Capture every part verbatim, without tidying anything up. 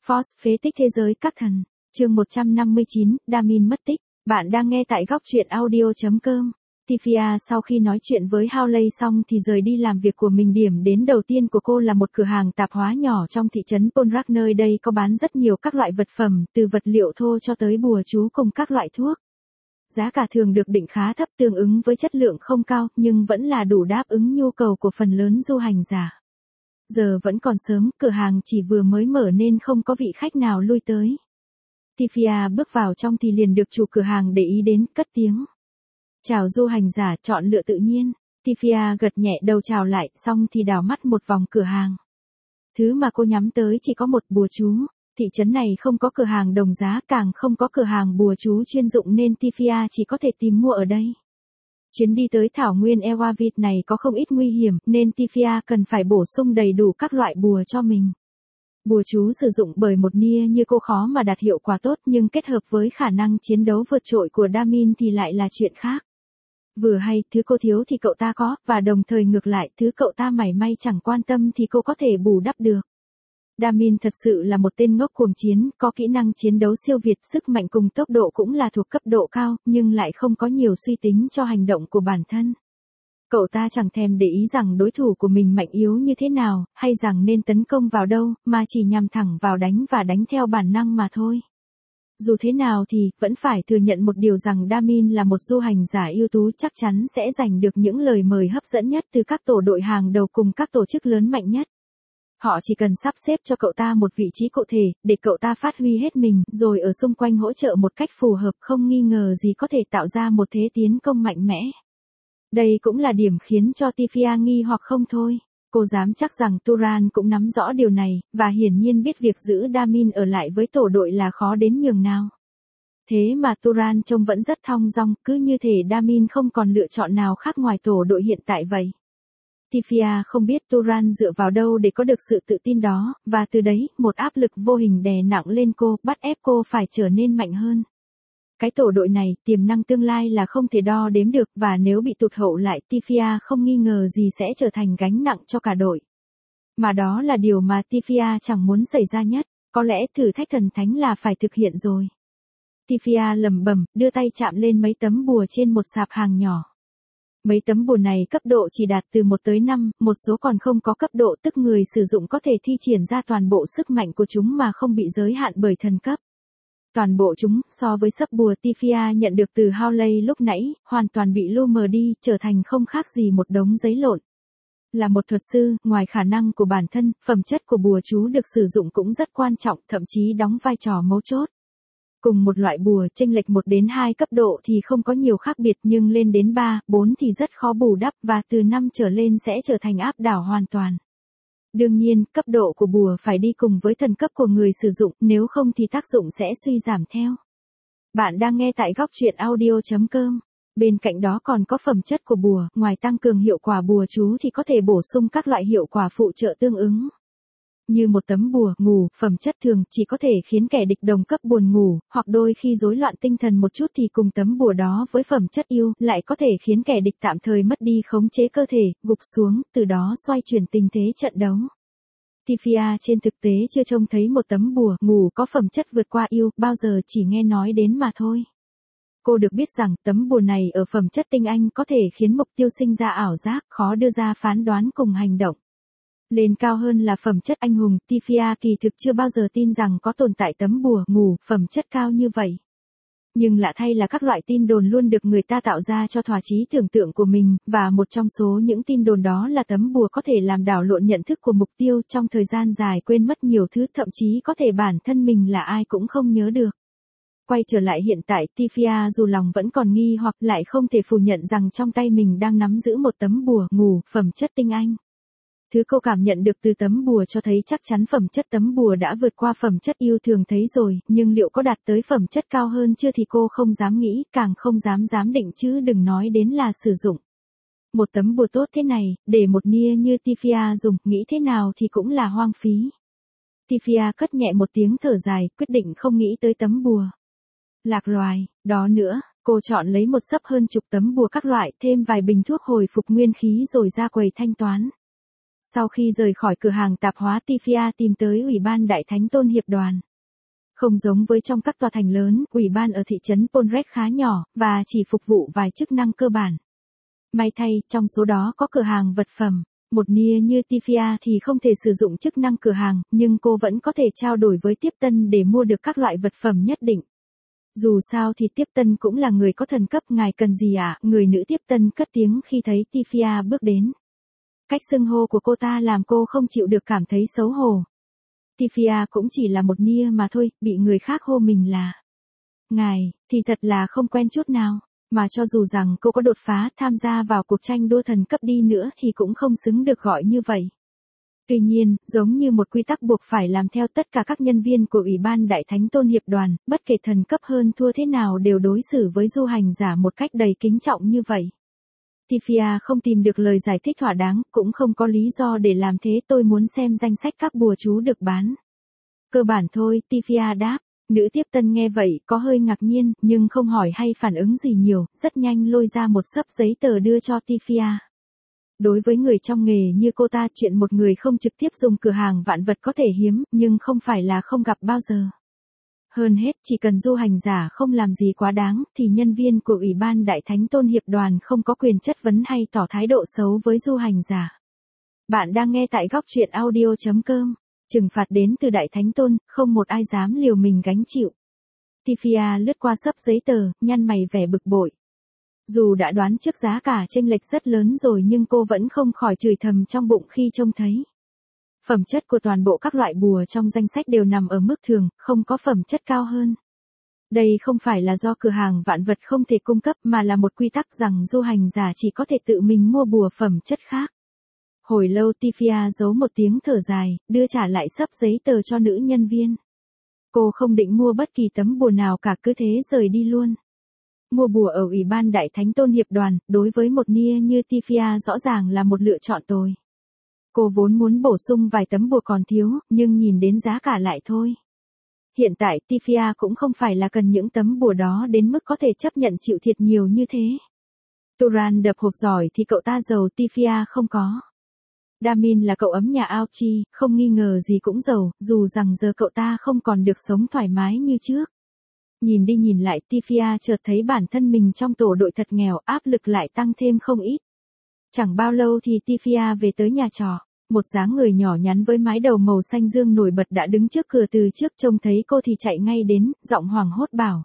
Force phế tích thế giới các thần. Chương một trăm năm mươi chín, Damin mất tích. Bạn đang nghe tại góc truyện audio chấm com. Tifia sau khi nói chuyện với Hawley xong thì rời đi làm việc của mình. Điểm đến đầu tiên của cô là một cửa hàng tạp hóa nhỏ trong thị trấn Polrak. Nơi đây có bán rất nhiều các loại vật phẩm, từ vật liệu thô cho tới bùa chú cùng các loại thuốc. Giá cả thường được định khá thấp, tương ứng với chất lượng không cao, nhưng vẫn là đủ đáp ứng nhu cầu của phần lớn du hành giả. Giờ vẫn còn sớm, cửa hàng chỉ vừa mới mở nên không có vị khách nào lui tới. Tifia bước vào trong thì liền được chủ cửa hàng để ý đến, cất tiếng. Chào du hành giả, chọn lựa tự nhiên. Tifia gật nhẹ đầu chào lại, xong thì đảo mắt một vòng cửa hàng. Thứ mà cô nhắm tới chỉ có một bùa chú. Thị trấn này không có cửa hàng đồng giá, càng không có cửa hàng bùa chú chuyên dụng nên Tifia chỉ có thể tìm mua ở đây. Chuyến đi tới thảo nguyên Ewavit này có không ít nguy hiểm nên Tifia cần phải bổ sung đầy đủ các loại bùa cho mình. Bùa chú sử dụng bởi một nia như cô khó mà đạt hiệu quả tốt, nhưng kết hợp với khả năng chiến đấu vượt trội của Damin thì lại là chuyện khác. Vừa hay, thứ cô thiếu thì cậu ta có, và đồng thời ngược lại, thứ cậu ta mảy may chẳng quan tâm thì cô có thể bù đắp được. Damin thật sự là một tên ngốc cuồng chiến, có kỹ năng chiến đấu siêu việt, sức mạnh cùng tốc độ cũng là thuộc cấp độ cao, nhưng lại không có nhiều suy tính cho hành động của bản thân. Cậu ta chẳng thèm để ý rằng đối thủ của mình mạnh yếu như thế nào, hay rằng nên tấn công vào đâu, mà chỉ nhằm thẳng vào đánh và đánh theo bản năng mà thôi. Dù thế nào thì, vẫn phải thừa nhận một điều rằng Damin là một du hành giả ưu tú, chắc chắn sẽ giành được những lời mời hấp dẫn nhất từ các tổ đội hàng đầu cùng các tổ chức lớn mạnh nhất. Họ chỉ cần sắp xếp cho cậu ta một vị trí cụ thể, để cậu ta phát huy hết mình, rồi ở xung quanh hỗ trợ một cách phù hợp, không nghi ngờ gì có thể tạo ra một thế tiến công mạnh mẽ. Đây cũng là điểm khiến cho Tifia nghi hoặc không thôi. Cô dám chắc rằng Turan cũng nắm rõ điều này, và hiển nhiên biết việc giữ Damin ở lại với tổ đội là khó đến nhường nào. Thế mà Turan trông vẫn rất thong dong, cứ như thể Damin không còn lựa chọn nào khác ngoài tổ đội hiện tại vậy. Tifia không biết Turan dựa vào đâu để có được sự tự tin đó, và từ đấy, một áp lực vô hình đè nặng lên cô, bắt ép cô phải trở nên mạnh hơn. Cái tổ đội này, tiềm năng tương lai là không thể đo đếm được, và nếu bị tụt hậu lại, Tifia không nghi ngờ gì sẽ trở thành gánh nặng cho cả đội. Mà đó là điều mà Tifia chẳng muốn xảy ra nhất, có lẽ thử thách thần thánh là phải thực hiện rồi. Tifia lẩm bẩm, đưa tay chạm lên mấy tấm bùa trên một sạp hàng nhỏ. Mấy tấm bùa này cấp độ chỉ đạt từ một tới năm, một số còn không có cấp độ, tức người sử dụng có thể thi triển ra toàn bộ sức mạnh của chúng mà không bị giới hạn bởi thần cấp. Toàn bộ chúng, so với sấp bùa Tifia nhận được từ Hawley lúc nãy, hoàn toàn bị lu mờ đi, trở thành không khác gì một đống giấy lộn. Là một thuật sư, ngoài khả năng của bản thân, phẩm chất của bùa chú được sử dụng cũng rất quan trọng, thậm chí đóng vai trò mấu chốt. Cùng một loại bùa, chênh lệch một đến hai cấp độ thì không có nhiều khác biệt, nhưng lên đến ba, bốn thì rất khó bù đắp, và từ năm trở lên sẽ trở thành áp đảo hoàn toàn. Đương nhiên, cấp độ của bùa phải đi cùng với thần cấp của người sử dụng, nếu không thì tác dụng sẽ suy giảm theo. Bạn đang nghe tại góc truyện audio chấm com. Bên cạnh đó còn có phẩm chất của bùa, ngoài tăng cường hiệu quả bùa chú thì có thể bổ sung các loại hiệu quả phụ trợ tương ứng. Như một tấm bùa ngủ, phẩm chất thường chỉ có thể khiến kẻ địch đồng cấp buồn ngủ, hoặc đôi khi rối loạn tinh thần một chút thì cùng tấm bùa đó với phẩm chất yêu lại có thể khiến kẻ địch tạm thời mất đi khống chế cơ thể, gục xuống, từ đó xoay chuyển tình thế trận đấu. Tifia trên thực tế chưa trông thấy một tấm bùa ngủ có phẩm chất vượt qua yêu, bao giờ chỉ nghe nói đến mà thôi. Cô được biết rằng tấm bùa này ở phẩm chất tinh anh có thể khiến mục tiêu sinh ra ảo giác, khó đưa ra phán đoán cùng hành động. Lên cao hơn là phẩm chất anh hùng, Tifia kỳ thực chưa bao giờ tin rằng có tồn tại tấm bùa ngủ phẩm chất cao như vậy. Nhưng lạ thay là các loại tin đồn luôn được người ta tạo ra cho thỏa chí tưởng tượng của mình, và một trong số những tin đồn đó là tấm bùa có thể làm đảo lộn nhận thức của mục tiêu, trong thời gian dài quên mất nhiều thứ, thậm chí có thể bản thân mình là ai cũng không nhớ được. Quay trở lại hiện tại, Tifia dù lòng vẫn còn nghi hoặc lại không thể phủ nhận rằng trong tay mình đang nắm giữ một tấm bùa ngủ phẩm chất tinh anh. Thứ cô cảm nhận được từ tấm bùa cho thấy chắc chắn phẩm chất tấm bùa đã vượt qua phẩm chất yêu thường thấy rồi, nhưng liệu có đạt tới phẩm chất cao hơn chưa thì cô không dám nghĩ, càng không dám dám định chứ đừng nói đến là sử dụng. Một tấm bùa tốt thế này, để một nia như Tifia dùng, nghĩ thế nào thì cũng là hoang phí. Tifia cất nhẹ một tiếng thở dài, quyết định không nghĩ tới tấm bùa lạc loài, đó nữa, cô chọn lấy một xấp hơn chục tấm bùa các loại, thêm vài bình thuốc hồi phục nguyên khí rồi ra quầy thanh toán. Sau khi rời khỏi cửa hàng tạp hóa, Tifia tìm tới Ủy ban Đại Thánh Tôn Hiệp Đoàn. Không giống với trong các tòa thành lớn, ủy ban ở thị trấn Polrek khá nhỏ, và chỉ phục vụ vài chức năng cơ bản. May thay, trong số đó có cửa hàng vật phẩm. Một nia như Tifia thì không thể sử dụng chức năng cửa hàng, nhưng cô vẫn có thể trao đổi với tiếp tân để mua được các loại vật phẩm nhất định. Dù sao thì tiếp tân cũng là người có thần cấp, ngài cần gì ạ? À? Người nữ tiếp tân cất tiếng khi thấy Tifia bước đến. Cách xưng hô của cô ta làm cô không chịu được cảm thấy xấu hổ. Tifia cũng chỉ là một nia mà thôi, bị người khác hô mình là ngài, thì thật là không quen chút nào. Mà cho dù rằng cô có đột phá tham gia vào cuộc tranh đua thần cấp đi nữa thì cũng không xứng được gọi như vậy. Tuy nhiên, giống như một quy tắc buộc phải làm theo, tất cả các nhân viên của Ủy ban Đại Thánh Tôn Hiệp Đoàn, bất kể thần cấp hơn thua thế nào đều đối xử với du hành giả một cách đầy kính trọng như vậy. Tifia không tìm được lời giải thích thỏa đáng, cũng không có lý do để làm thế. Tôi muốn xem danh sách các bùa chú được bán. Cơ bản thôi, Tifia đáp. Nữ tiếp tân nghe vậy, có hơi ngạc nhiên, nhưng không hỏi hay phản ứng gì nhiều, rất nhanh lôi ra một xấp giấy tờ đưa cho Tifia. Đối với người trong nghề như cô ta, chuyện một người không trực tiếp dùng cửa hàng vạn vật có thể hiếm, nhưng không phải là không gặp bao giờ. Hơn hết, chỉ cần du hành giả không làm gì quá đáng, thì nhân viên của Ủy ban Đại Thánh Tôn Hiệp Đoàn không có quyền chất vấn hay tỏ thái độ xấu với du hành giả. Bạn đang nghe tại góc truyện audio chấm com. Trừng phạt đến từ Đại Thánh Tôn, không một ai dám liều mình gánh chịu. Tifia lướt qua xấp giấy tờ, nhăn mày vẻ bực bội. Dù đã đoán trước giá cả chênh lệch rất lớn rồi nhưng cô vẫn không khỏi chửi thầm trong bụng khi trông thấy phẩm chất của toàn bộ các loại bùa trong danh sách đều nằm ở mức thường, không có phẩm chất cao hơn. Đây không phải là do cửa hàng vạn vật không thể cung cấp mà là một quy tắc rằng du hành giả chỉ có thể tự mình mua bùa phẩm chất khác. Hồi lâu Tifia giấu một tiếng thở dài, đưa trả lại xấp giấy tờ cho nữ nhân viên. Cô không định mua bất kỳ tấm bùa nào cả, cứ thế rời đi luôn. Mua bùa ở Ủy ban Đại Thánh Tôn Hiệp Đoàn, đối với một nia như Tifia rõ ràng là một lựa chọn tồi. Cô vốn muốn bổ sung vài tấm bùa còn thiếu, nhưng nhìn đến giá cả lại thôi. Hiện tại Tifia cũng không phải là cần những tấm bùa đó đến mức có thể chấp nhận chịu thiệt nhiều như thế. Turan đập hộp giỏi thì cậu ta giàu, Tifia không có. Damin là cậu ấm nhà Aochi, không nghi ngờ gì cũng giàu, dù rằng giờ cậu ta không còn được sống thoải mái như trước. Nhìn đi nhìn lại, Tifia chợt thấy bản thân mình trong tổ đội thật nghèo, áp lực lại tăng thêm không ít. Chẳng bao lâu thì Tifia về tới nhà trọ, một dáng người nhỏ nhắn với mái đầu màu xanh dương nổi bật đã đứng trước cửa từ trước, trông thấy cô thì chạy ngay đến, giọng hoảng hốt bảo.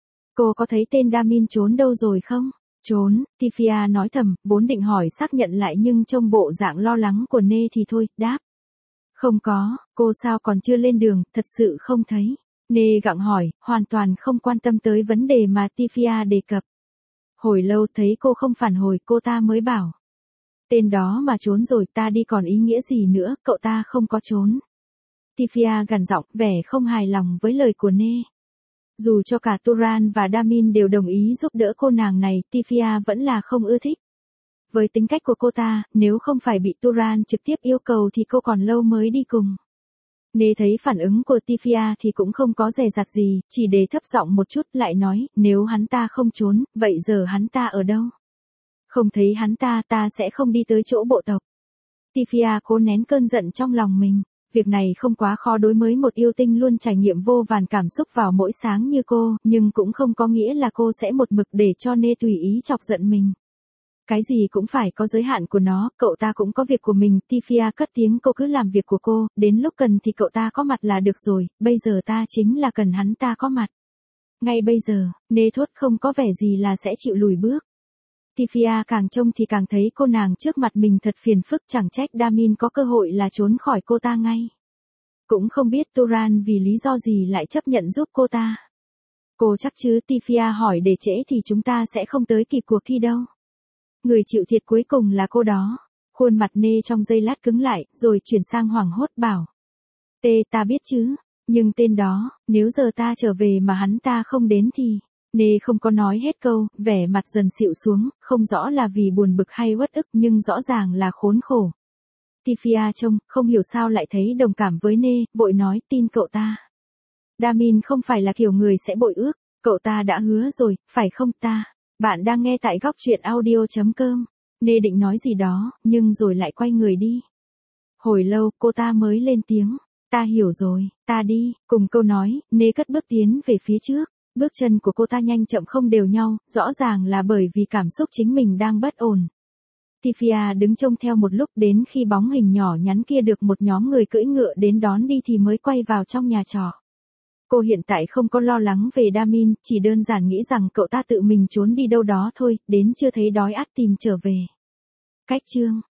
Cô có thấy tên Damin trốn đâu rồi không? Trốn, Tifia nói thầm, vốn định hỏi xác nhận lại nhưng trông bộ dạng lo lắng của Nê thì thôi, đáp. Không có, cô sao còn chưa lên đường, thật sự không thấy. Nê gặng hỏi, hoàn toàn không quan tâm tới vấn đề mà Tifia đề cập. Hồi lâu thấy cô không phản hồi, cô ta mới bảo. Tên đó mà trốn rồi, ta đi còn ý nghĩa gì nữa, cậu ta không có trốn. Tifia gằn giọng, vẻ không hài lòng với lời của Nê. Dù cho cả Turan và Damin đều đồng ý giúp đỡ cô nàng này, Tifia vẫn là không ưa thích. Với tính cách của cô ta, nếu không phải bị Turan trực tiếp yêu cầu thì cô còn lâu mới đi cùng. Nê thấy phản ứng của Tifia thì cũng không có dè dặt gì, chỉ đề thấp giọng một chút lại nói, nếu hắn ta không trốn, vậy giờ hắn ta ở đâu? Không thấy hắn ta, ta sẽ không đi tới chỗ bộ tộc. Tifia cố nén cơn giận trong lòng mình. Việc này không quá khó đối với một yêu tinh luôn trải nghiệm vô vàn cảm xúc vào mỗi sáng như cô, nhưng cũng không có nghĩa là cô sẽ một mực để cho Nê tùy ý chọc giận mình. Cái gì cũng phải có giới hạn của nó, cậu ta cũng có việc của mình. Tifia cất tiếng, cô cứ làm việc của cô, đến lúc cần thì cậu ta có mặt là được rồi, bây giờ ta chính là cần hắn ta có mặt. Ngay bây giờ, Nê thốt không có vẻ gì là sẽ chịu lùi bước. Tifia càng trông thì càng thấy cô nàng trước mặt mình thật phiền phức, chẳng trách Damin có cơ hội là trốn khỏi cô ta ngay. Cũng không biết Turan vì lý do gì lại chấp nhận giúp cô ta. Cô chắc chứ? Tifia hỏi, để trễ thì chúng ta sẽ không tới kịp cuộc thi đâu. Người chịu thiệt cuối cùng là cô đó. Khuôn mặt Nê trong giây lát cứng lại, rồi chuyển sang hoảng hốt bảo. Tê, ta biết chứ, nhưng tên đó, nếu giờ ta trở về mà hắn ta không đến thì... Nê không có nói hết câu, vẻ mặt dần xịu xuống, không rõ là vì buồn bực hay uất ức nhưng rõ ràng là khốn khổ. Tifia trông, không hiểu sao lại thấy đồng cảm với Nê, vội nói, tin cậu ta. Damin không phải là kiểu người sẽ bội ước, cậu ta đã hứa rồi, phải không ta? Bạn đang nghe tại góc truyện audio chấm com. Nê định nói gì đó, nhưng rồi lại quay người đi. Hồi lâu cô ta mới lên tiếng. Ta hiểu rồi, ta đi, cùng câu nói, Nê cất bước tiến về phía trước. Bước chân của cô ta nhanh chậm không đều nhau, rõ ràng là bởi vì cảm xúc chính mình đang bất ổn. Tifia đứng trông theo một lúc đến khi bóng hình nhỏ nhắn kia được một nhóm người cưỡi ngựa đến đón đi thì mới quay vào trong nhà trọ. Cô hiện tại không có lo lắng về Damin, chỉ đơn giản nghĩ rằng cậu ta tự mình trốn đi đâu đó thôi, đến chưa thấy đói ắt tìm trở về. Cách chương